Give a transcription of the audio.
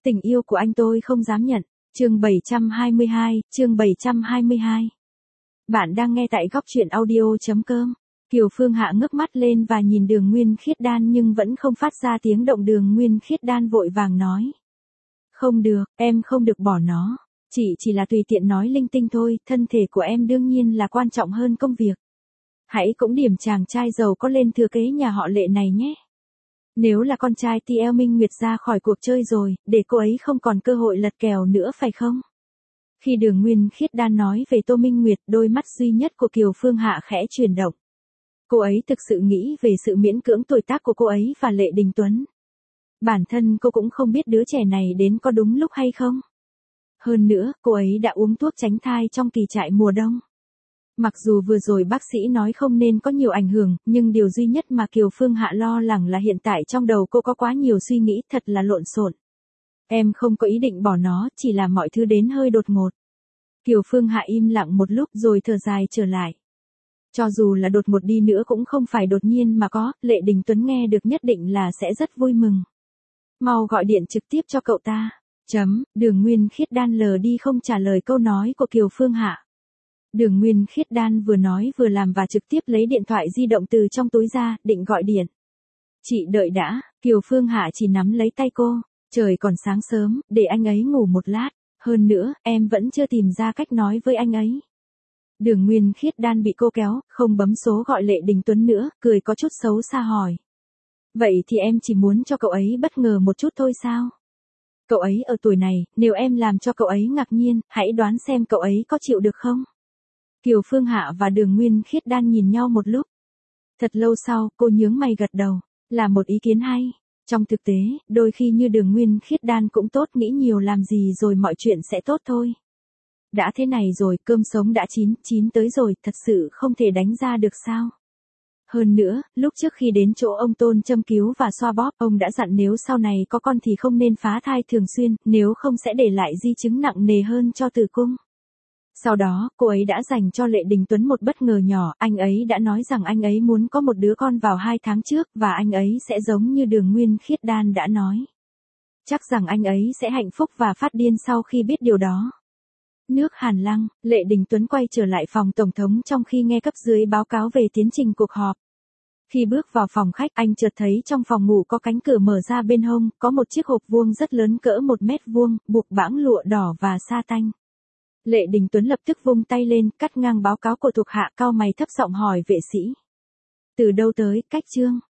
Tình yêu của anh tôi không dám nhận. Chương 722. Bạn đang nghe tại góc truyện audio.com. Kiều Phương Hạ ngước mắt lên và nhìn Đường Nguyên Khiết Đan nhưng vẫn không phát ra tiếng động. Đường Nguyên Khiết Đan vội vàng nói. Không được, em không được bỏ nó. Chỉ là tùy tiện nói linh tinh thôi, thân thể của em đương nhiên là quan trọng hơn công việc. Hãy cũng điểm chàng trai giàu có lên thừa kế nhà họ Lệ này nhé. Nếu là con trai thì eo Minh Nguyệt ra khỏi cuộc chơi rồi, để cô ấy không còn cơ hội lật kèo nữa phải không? Khi Đường Nguyên Khiết Đan nói về Tô Minh Nguyệt, đôi mắt duy nhất của Kiều Phương Hạ khẽ chuyển động. Cô ấy thực sự nghĩ về sự miễn cưỡng tuổi tác của cô ấy và Lệ Đình Tuấn. Bản thân cô cũng không biết đứa trẻ này đến có đúng lúc hay không. Hơn nữa, cô ấy đã uống thuốc tránh thai trong kỳ trại mùa đông. Mặc dù vừa rồi bác sĩ nói không nên có nhiều ảnh hưởng, nhưng điều duy nhất mà Kiều Phương Hạ lo lắng là hiện tại trong đầu cô có quá nhiều suy nghĩ thật là lộn xộn. Em không có ý định bỏ nó, chỉ là mọi thứ đến hơi đột ngột. Kiều Phương Hạ im lặng một lúc rồi thở dài trở lại. Cho dù là đột ngột đi nữa cũng không phải đột nhiên mà có, Lệ Đình Tuấn nghe được nhất định là sẽ rất vui mừng. Mau gọi điện trực tiếp cho cậu ta. Đường Nguyên Khiết Đan lờ đi không trả lời câu nói của Kiều Phương Hạ. Đường Nguyên Khiết Đan vừa nói vừa làm và trực tiếp lấy điện thoại di động từ trong túi ra, định gọi điện. Chị đợi đã, Kiều Phương Hạ chỉ nắm lấy tay cô. Trời còn sáng sớm, để anh ấy ngủ một lát. Hơn nữa, em vẫn chưa tìm ra cách nói với anh ấy. Đường Nguyên Khiết Đan bị cô kéo, không bấm số gọi Lệ Đình Tuấn nữa, cười có chút xấu xa hỏi. Vậy thì em chỉ muốn cho cậu ấy bất ngờ một chút thôi sao? Cậu ấy ở tuổi này, nếu em làm cho cậu ấy ngạc nhiên, hãy đoán xem cậu ấy có chịu được không? Kiều Phương Hạ và Đường Nguyên Khiết Đan nhìn nhau một lúc. Thật lâu sau, cô nhướng mày gật đầu, là một ý kiến hay. Trong thực tế, đôi khi như Đường Nguyên Khiết Đan cũng tốt, nghĩ nhiều làm gì rồi mọi chuyện sẽ tốt thôi. Đã thế này rồi, cơm sống đã chín tới rồi, thật sự không thể đánh ra được sao? Hơn nữa, lúc trước khi đến chỗ ông Tôn châm cứu và xoa bóp, ông đã dặn nếu sau này có con thì không nên phá thai thường xuyên, nếu không sẽ để lại di chứng nặng nề hơn cho tử cung. Sau đó, cô ấy đã dành cho Lệ Đình Tuấn một bất ngờ nhỏ, anh ấy đã nói rằng anh ấy muốn có một đứa con vào 2 tháng trước, và anh ấy sẽ giống như Đường Nguyên Khiết Đan đã nói. Chắc rằng anh ấy sẽ hạnh phúc và phát điên sau khi biết điều đó. Nước Hàn Lăng, Lệ Đình Tuấn quay trở lại phòng tổng thống trong khi nghe cấp dưới báo cáo về tiến trình cuộc họp. Khi bước vào phòng khách, anh chợt thấy trong phòng ngủ có cánh cửa mở ra bên hông, có một chiếc hộp vuông rất lớn cỡ 1 mét vuông, buộc bãng lụa đỏ và sa tanh. Lệ Đình Tuấn lập tức vung tay lên, cắt ngang báo cáo của thuộc hạ, cau mày thấp giọng hỏi vệ sĩ. Từ đâu tới, Cách Trương?